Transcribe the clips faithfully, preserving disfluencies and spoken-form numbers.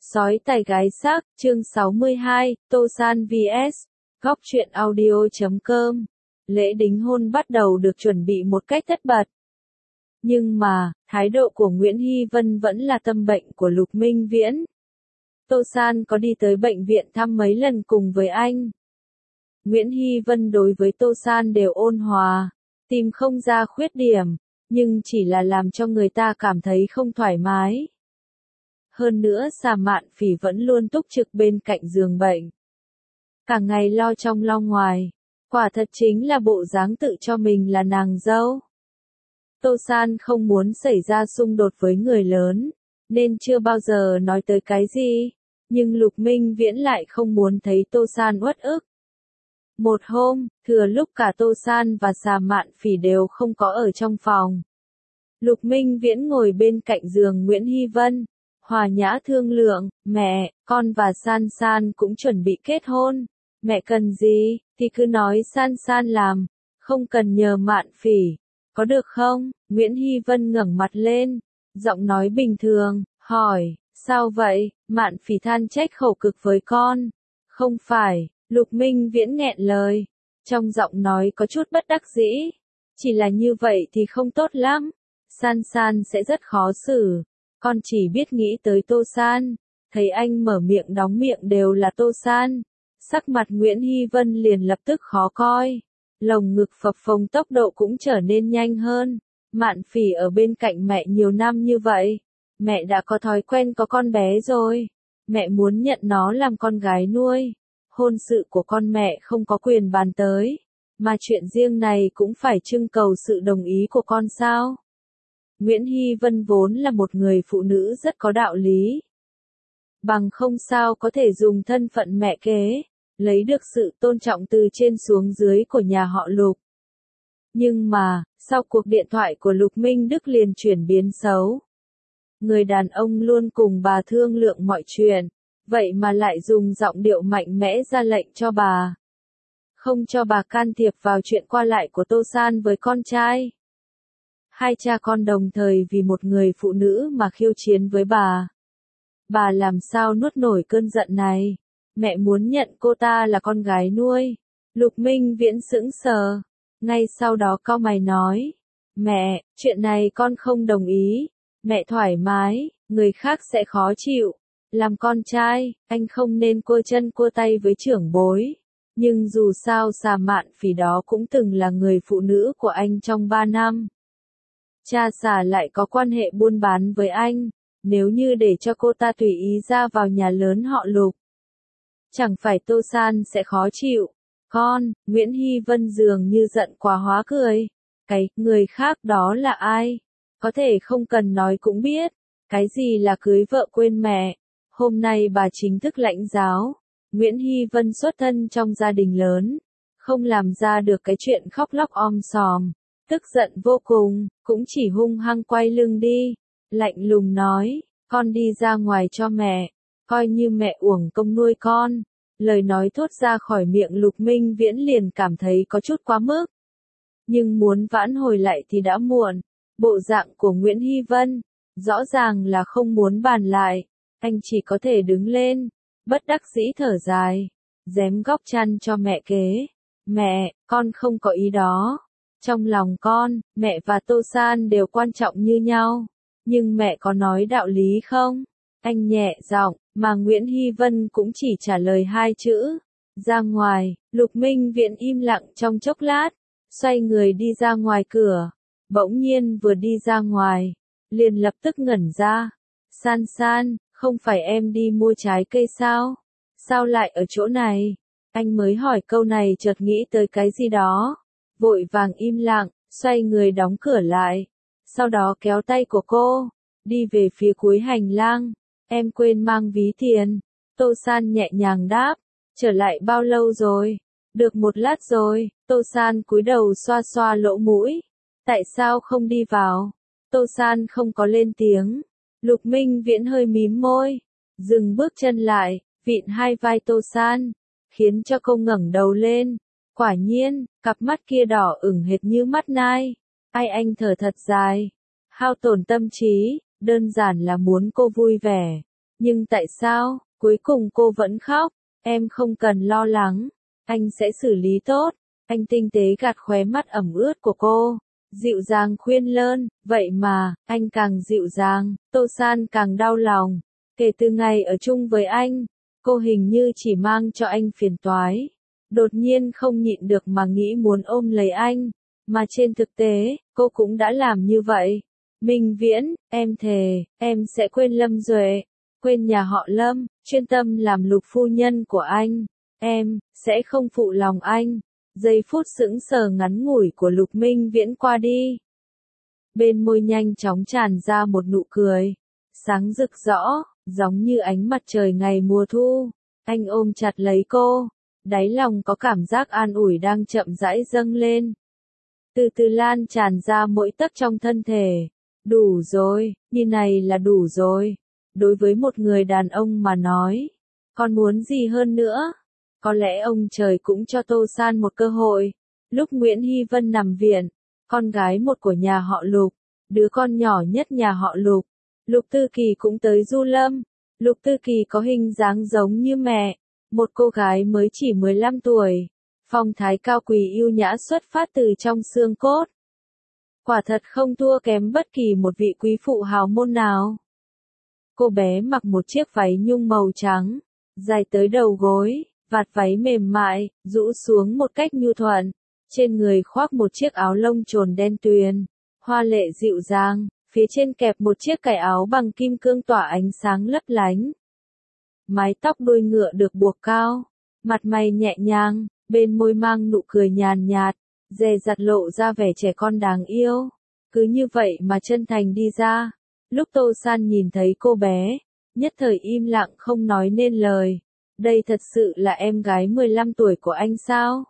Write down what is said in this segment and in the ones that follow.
Sói tài gái xác, chương sáu mươi hai, Tô San vs Góc truyện audio chấm com. Lễ đính hôn bắt đầu được chuẩn bị một cách tất bật. Nhưng mà, thái độ của Nguyễn Hy Vân vẫn là tâm bệnh của Lục Minh Viễn. Tô San có đi tới bệnh viện thăm mấy lần cùng với anh. Nguyễn Hy Vân đối với Tô San đều ôn hòa, tìm không ra khuyết điểm, nhưng chỉ là làm cho người ta cảm thấy không thoải mái. Hơn nữa Sa Mạn Phỉ vẫn luôn túc trực bên cạnh giường bệnh. Cả ngày lo trong lo ngoài, quả thật chính là bộ dáng tự cho mình là nàng dâu. Tô San không muốn xảy ra xung đột với người lớn, nên chưa bao giờ nói tới cái gì, nhưng Lục Minh Viễn lại không muốn thấy Tô San uất ức. Một hôm, thừa lúc cả Tô San và Sa Mạn Phỉ đều không có ở trong phòng. Lục Minh Viễn ngồi bên cạnh giường Nguyễn Hy Vân, hòa nhã thương lượng, mẹ, con và San San cũng chuẩn bị kết hôn, mẹ cần gì, thì cứ nói San San làm, không cần nhờ Mạn Phỉ, có được không? Nguyễn Hy Vân ngẩng mặt lên, giọng nói bình thường, hỏi, sao vậy? Mạn Phỉ than trách khẩu cực với con. Không phải, Lục Minh Viễn nghẹn lời, trong giọng nói có chút bất đắc dĩ, chỉ là như vậy thì không tốt lắm, San San sẽ rất khó xử. Con chỉ biết nghĩ tới Tô San, thấy anh mở miệng đóng miệng đều là Tô San. Sắc mặt Nguyễn Hy Vân liền lập tức khó coi, lồng ngực phập phồng, tốc độ cũng trở nên nhanh hơn. Mạn Phỉ ở bên cạnh mẹ nhiều năm như vậy, mẹ đã có thói quen có con bé rồi, mẹ muốn nhận nó làm con gái nuôi. Hôn sự của con mẹ không có quyền bàn tới, mà chuyện riêng này cũng phải trưng cầu sự đồng ý của con sao? Nguyễn Hy Vân vốn là một người phụ nữ rất có đạo lý. Bằng không sao có thể dùng thân phận mẹ kế, lấy được sự tôn trọng từ trên xuống dưới của nhà họ Lục. Nhưng mà, sau cuộc điện thoại của Lục Minh Đức liền chuyển biến xấu. Người đàn ông luôn cùng bà thương lượng mọi chuyện, vậy mà lại dùng giọng điệu mạnh mẽ ra lệnh cho bà. Không cho bà can thiệp vào chuyện qua lại của Tô San với con trai. Hai cha con đồng thời vì một người phụ nữ mà khiêu chiến với bà. Bà làm sao nuốt nổi cơn giận này? Mẹ muốn nhận cô ta là con gái nuôi. Lục Minh Viễn sững sờ. Ngay sau đó cau mày nói. Mẹ, chuyện này con không đồng ý. Mẹ thoải mái, người khác sẽ khó chịu. Làm con trai, anh không nên cua chân cua tay với trưởng bối. Nhưng dù sao Sa Mạn Phỉ đó cũng từng là người phụ nữ của anh trong ba năm. Cha Sa lại có quan hệ buôn bán với anh, nếu như để cho cô ta tùy ý ra vào nhà lớn họ Lục, chẳng phải Tô San sẽ khó chịu. Con, Nguyễn Hy Vân dường như giận quá hóa cười. Cái, người khác đó là ai? Có thể không cần nói cũng biết. Cái gì là cưới vợ quên mẹ? Hôm nay bà chính thức lãnh giáo. Nguyễn Hy Vân xuất thân trong gia đình lớn, không làm ra được cái chuyện khóc lóc om sòm. Tức giận vô cùng, cũng chỉ hung hăng quay lưng đi. Lạnh lùng nói, con đi ra ngoài cho mẹ, coi như mẹ uổng công nuôi con. Lời nói thốt ra khỏi miệng Lục Minh Viễn liền cảm thấy có chút quá mức. Nhưng muốn vãn hồi lại thì đã muộn. Bộ dạng của Nguyễn Hy Vân, rõ ràng là không muốn bàn lại. Anh chỉ có thể đứng lên, bất đắc dĩ thở dài, dém góc chăn cho mẹ kế. Mẹ, con không có ý đó. Trong lòng con, mẹ và Tô San đều quan trọng như nhau. Nhưng mẹ có nói đạo lý không? Anh nhẹ giọng, mà Nguyễn Hy Vân cũng chỉ trả lời hai chữ. Ra ngoài. Lục Minh Viễn im lặng trong chốc lát, xoay người đi ra ngoài cửa. Bỗng nhiên vừa đi ra ngoài, liền lập tức ngẩn ra. San San, không phải em đi mua trái cây sao? Sao lại ở chỗ này? Anh mới hỏi câu này chợt nghĩ tới cái gì đó. Vội vàng im lặng, xoay người đóng cửa lại. Sau đó kéo tay của cô, đi về phía cuối hành lang. Em quên mang ví tiền. Tô San nhẹ nhàng đáp. Trở lại bao lâu rồi? Được một lát rồi. Tô San cúi đầu xoa xoa lỗ mũi. Tại sao không đi vào? Tô San không có lên tiếng. Lục Minh Viễn hơi mím môi, dừng bước chân lại, vịn hai vai Tô San, khiến cho cô ngẩng đầu lên. Quả nhiên, cặp mắt kia đỏ ửng hệt như mắt nai. Ai anh thở thật dài, hao tổn tâm trí, đơn giản là muốn cô vui vẻ. Nhưng tại sao, cuối cùng cô vẫn khóc? Em không cần lo lắng, anh sẽ xử lý tốt. Anh tinh tế gạt khóe mắt ẩm ướt của cô, dịu dàng khuyên lơn, vậy mà, anh càng dịu dàng, Tô San càng đau lòng. Kể từ ngày ở chung với anh, cô hình như chỉ mang cho anh phiền toái. Đột nhiên không nhịn được mà nghĩ muốn ôm lấy anh, mà trên thực tế, cô cũng đã làm như vậy. Minh Viễn, em thề, em sẽ quên Lâm Duệ, quên nhà họ Lâm, chuyên tâm làm Lục phu nhân của anh. Em sẽ không phụ lòng anh. Giây phút sững sờ ngắn ngủi của Lục Minh Viễn qua đi. Bên môi nhanh chóng tràn ra một nụ cười, sáng rực rõ, giống như ánh mặt trời ngày mùa thu. Anh ôm chặt lấy cô, đáy lòng có cảm giác an ủi đang chậm rãi dâng lên. Từ từ lan tràn ra mỗi tấc trong thân thể. Đủ rồi, như này là đủ rồi. Đối với một người đàn ông mà nói, còn muốn gì hơn nữa? Có lẽ ông trời cũng cho Tô San một cơ hội. Lúc Nguyễn Hy Vân nằm viện, con gái một của nhà họ Lục, đứa con nhỏ nhất nhà họ Lục, Lục Tư Kỳ cũng tới du lâm. Lục Tư Kỳ có hình dáng giống như mẹ, một cô gái mới chỉ mười lăm tuổi, phong thái cao quý yêu nhã xuất phát từ trong xương cốt. Quả thật không thua kém bất kỳ một vị quý phụ hào môn nào. Cô bé mặc một chiếc váy nhung màu trắng, dài tới đầu gối, vạt váy mềm mại, rũ xuống một cách nhu thuận, trên người khoác một chiếc áo lông trồn đen tuyền, hoa lệ dịu dàng, phía trên kẹp một chiếc cài áo bằng kim cương tỏa ánh sáng lấp lánh. Mái tóc đuôi ngựa được buộc cao, mặt mày nhẹ nhàng, bên môi mang nụ cười nhàn nhạt, dè dặt lộ ra vẻ trẻ con đáng yêu. Cứ như vậy mà chân thành đi ra. Lúc Tô San nhìn thấy cô bé, nhất thời im lặng không nói nên lời. Đây thật sự là em gái mười lăm tuổi của anh sao?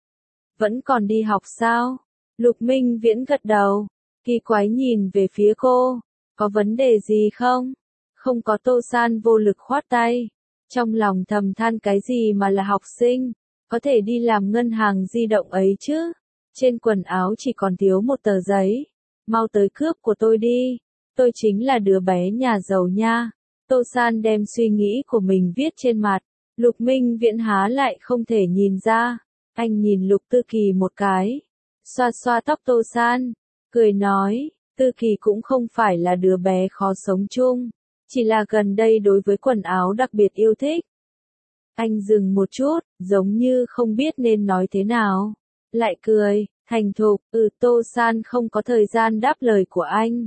Vẫn còn đi học sao? Lục Minh Viễn gật đầu, kỳ quái nhìn về phía cô. Có vấn đề gì không? Không có. Tô San vô lực khoát tay. Trong lòng thầm than cái gì mà là học sinh, có thể đi làm ngân hàng di động ấy chứ. Trên quần áo chỉ còn thiếu một tờ giấy. Mau tới cướp của tôi đi. Tôi chính là đứa bé nhà giàu nha. Tô San đem suy nghĩ của mình viết trên mặt. Lục Minh Viễn há lại không thể nhìn ra. Anh nhìn Lục Tư Kỳ một cái, xoa xoa tóc Tô San, cười nói, Tư Kỳ cũng không phải là đứa bé khó sống chung, chỉ là gần đây đối với quần áo đặc biệt yêu thích. Anh dừng một chút, giống như không biết nên nói thế nào. Lại cười, thành thục, ừ. Tô San không có thời gian đáp lời của anh.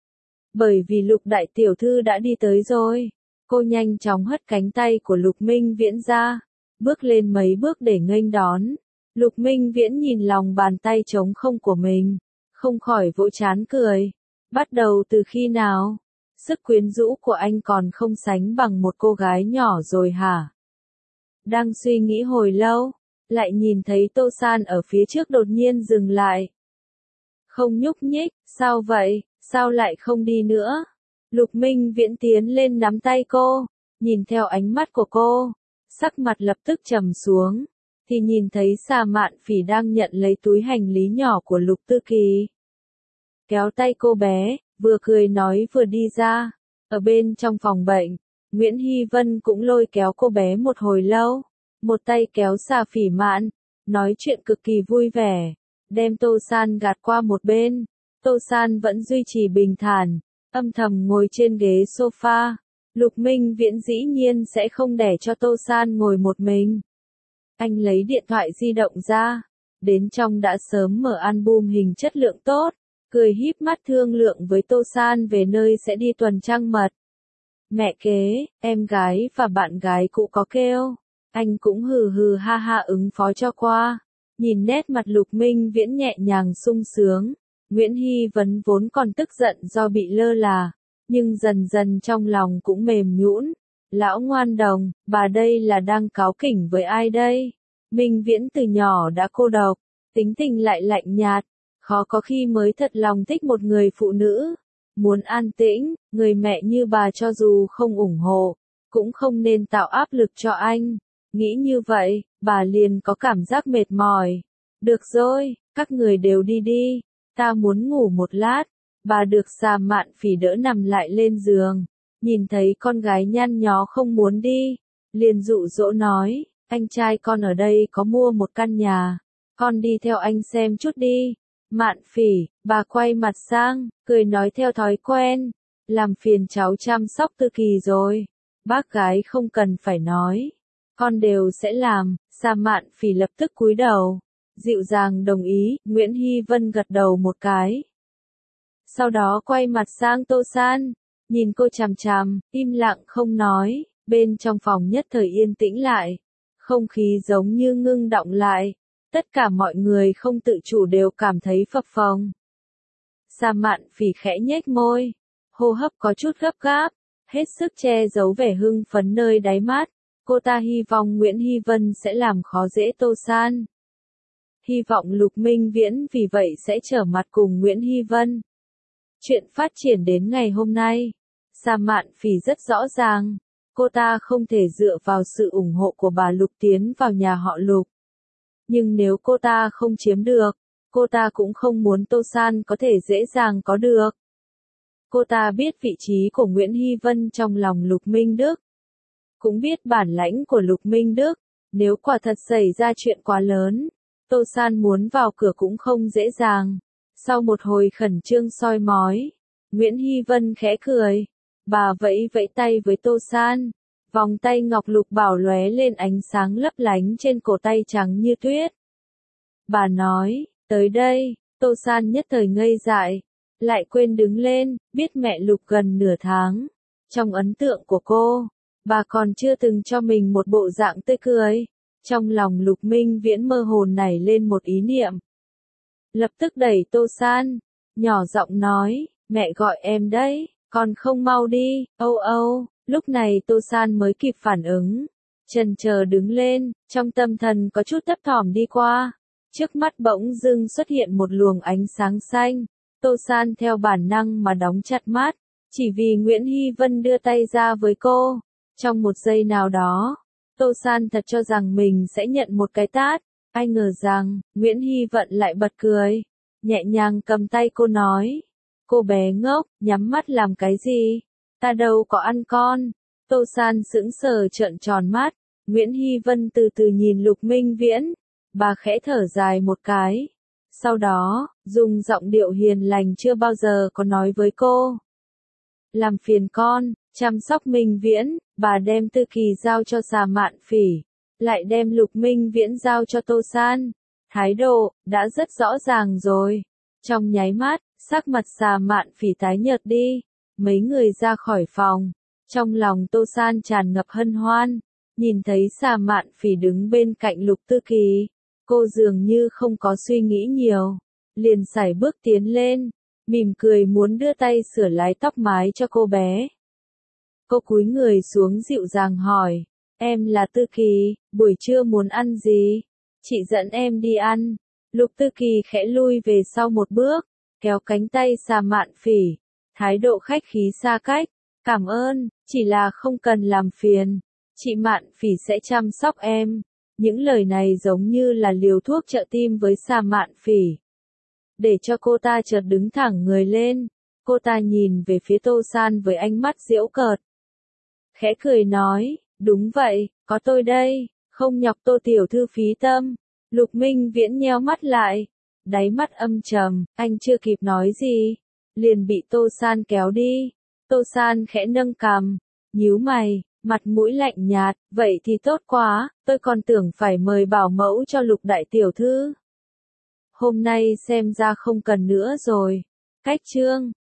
Bởi vì Lục đại tiểu thư đã đi tới rồi. Cô nhanh chóng hất cánh tay của Lục Minh Viễn ra, bước lên mấy bước để nghênh đón. Lục Minh Viễn nhìn lòng bàn tay trống không của mình, không khỏi vỗ trán cười. Bắt đầu từ khi nào? Sức quyến rũ của anh còn không sánh bằng một cô gái nhỏ rồi hả? Đang suy nghĩ hồi lâu, lại nhìn thấy Tô San ở phía trước đột nhiên dừng lại. Không nhúc nhích, sao vậy, sao lại không đi nữa? Lục Minh Viễn tiến lên nắm tay cô, nhìn theo ánh mắt của cô, sắc mặt lập tức trầm xuống, thì nhìn thấy Sa Mạn Phỉ đang nhận lấy túi hành lý nhỏ của Lục Tư Kỳ. Kéo tay cô bé, vừa cười nói vừa đi ra. Ở bên trong phòng bệnh, Nguyễn Hy Vân cũng lôi kéo cô bé một hồi lâu, một tay kéo Sa Phỉ Mạn, nói chuyện cực kỳ vui vẻ, đem Tô San gạt qua một bên. Tô San vẫn duy trì bình thản, âm thầm ngồi trên ghế sofa. Lục Minh Viễn dĩ nhiên sẽ không để cho Tô San ngồi một mình. Anh lấy điện thoại di động ra, đến trong đã sớm mở album hình chất lượng tốt, cười híp mắt thương lượng với Tô San về nơi sẽ đi tuần trăng mật. Mẹ kế, em gái và bạn gái cũ có kêu, anh cũng hừ hừ ha ha ứng phó cho qua. Nhìn nét mặt Lục Minh Viễn nhẹ nhàng sung sướng, Nguyễn Hy Vấn vốn còn tức giận do bị lơ là, nhưng dần dần trong lòng cũng mềm nhũn. Lão ngoan đồng, bà đây là đang cáu kỉnh với ai đây? Minh Viễn từ nhỏ đã cô độc, tính tình lại lạnh nhạt, khó có khi mới thật lòng thích một người phụ nữ. Muốn an tĩnh, người mẹ như bà cho dù không ủng hộ, cũng không nên tạo áp lực cho anh. Nghĩ như vậy, bà liền có cảm giác mệt mỏi. Được rồi, các người đều đi đi, ta muốn ngủ một lát. Bà được Sa Mạn Phỉ đỡ nằm lại lên giường, Nhìn thấy con gái nhăn nhó không muốn đi, liền dụ dỗ nói, anh trai con ở đây có mua một căn nhà, con đi theo anh xem chút đi. Mạn Phỉ, bà quay mặt sang, cười nói theo thói quen, làm phiền cháu chăm sóc Tư Kỳ rồi. Bác gái không cần phải nói, con đều sẽ làm. Sa Mạn Phỉ lập tức cúi đầu, dịu dàng đồng ý. Nguyễn Hy Vân gật đầu một cái. Sau đó quay mặt sang Tô San, nhìn cô chằm chằm, im lặng không nói. Bên trong phòng nhất thời yên tĩnh lại, không khí giống như ngưng đọng lại. Tất cả mọi người không tự chủ đều cảm thấy phập phồng. Sa Mạn Phỉ khẽ nhếch môi, hô hấp có chút gấp gáp, hết sức che giấu vẻ hưng phấn nơi đáy mắt. Cô ta hy vọng Nguyễn Hy Vân sẽ làm khó dễ Tô San. Hy vọng Lục Minh Viễn vì vậy sẽ trở mặt cùng Nguyễn Hy Vân. Chuyện phát triển đến ngày hôm nay, Sa Mạn Phỉ rất rõ ràng, cô ta không thể dựa vào sự ủng hộ của bà Lục tiến vào nhà họ Lục. Nhưng nếu cô ta không chiếm được, cô ta cũng không muốn Tô San có thể dễ dàng có được. Cô ta biết vị trí của Nguyễn Hy Vân trong lòng Lục Minh Đức. Cũng biết bản lãnh của Lục Minh Đức, nếu quả thật xảy ra chuyện quá lớn, Tô San muốn vào cửa cũng không dễ dàng. Sau một hồi khẩn trương soi mói, Nguyễn Hy Vân khẽ cười, bà vẫy vẫy tay với Tô San. Vòng tay ngọc lục bảo lóe lên ánh sáng lấp lánh trên cổ tay trắng như tuyết. Bà nói, tới đây. Tô San nhất thời ngây dại, lại quên đứng lên, biết mẹ Lục gần nửa tháng. Trong ấn tượng của cô, bà còn chưa từng cho mình một bộ dạng tươi cười. Trong lòng Lục Minh Viễn mơ hồ nảy lên một ý niệm. Lập tức đẩy Tô San, nhỏ giọng nói, mẹ gọi em đấy, còn không mau đi. Âu âu. Lúc này Tô San mới kịp phản ứng, chần chờ đứng lên, trong tâm thần có chút thấp thỏm đi qua. Trước mắt bỗng dưng xuất hiện một luồng ánh sáng xanh. Tô San theo bản năng mà đóng chặt mắt, chỉ vì Nguyễn Hy Vân đưa tay ra với cô. Trong một giây nào đó, Tô San thật cho rằng mình sẽ nhận một cái tát. Ai ngờ rằng, Nguyễn Hy Vân lại bật cười, nhẹ nhàng cầm tay cô nói, cô bé ngốc, nhắm mắt làm cái gì? Ta đâu có ăn con. Tô San sững sờ trợn tròn mắt. Nguyễn Hy Vân từ từ nhìn Lục Minh Viễn. Bà khẽ thở dài một cái. Sau đó, dùng giọng điệu hiền lành chưa bao giờ có nói với cô. Làm phiền con, chăm sóc Minh Viễn. Bà đem Tư Kỳ giao cho Sa Mạn Phỉ, lại đem Lục Minh Viễn giao cho Tô San. Thái độ, đã rất rõ ràng rồi. Trong nháy mắt, sắc mặt Sa Mạn Phỉ tái nhợt đi. Mấy người ra khỏi phòng, trong lòng Tô San tràn ngập hân hoan, nhìn thấy Sa Mạn Phỉ đứng bên cạnh Lục Tư Kỳ, cô dường như không có suy nghĩ nhiều, liền sải bước tiến lên, mỉm cười muốn đưa tay sửa lái tóc mái cho cô bé. Cô cúi người xuống dịu dàng hỏi, em là Tư Kỳ, buổi trưa muốn ăn gì? Chị dẫn em đi ăn. Lục Tư Kỳ khẽ lui về sau một bước, kéo cánh tay Sa Mạn Phỉ. Thái độ khách khí xa cách, cảm ơn, chỉ là không cần làm phiền, chị Mạn Phỉ sẽ chăm sóc em. Những lời này giống như là liều thuốc trợ tim với Sa Mạn Phỉ. Để cho cô ta chợt đứng thẳng người lên, cô ta nhìn về phía Tô San với ánh mắt giễu cợt. Khẽ cười nói, đúng vậy, có tôi đây, không nhọc Tô tiểu thư phí tâm. Lục Minh Viễn nheo mắt lại, đáy mắt âm trầm, anh chưa kịp nói gì, liền bị Tô San kéo đi. Tô San khẽ nâng cằm, nhíu mày, mặt mũi lạnh nhạt, vậy thì tốt quá, tôi còn tưởng phải mời bảo mẫu cho Lục đại tiểu thư. Hôm nay xem ra không cần nữa rồi. Cách chương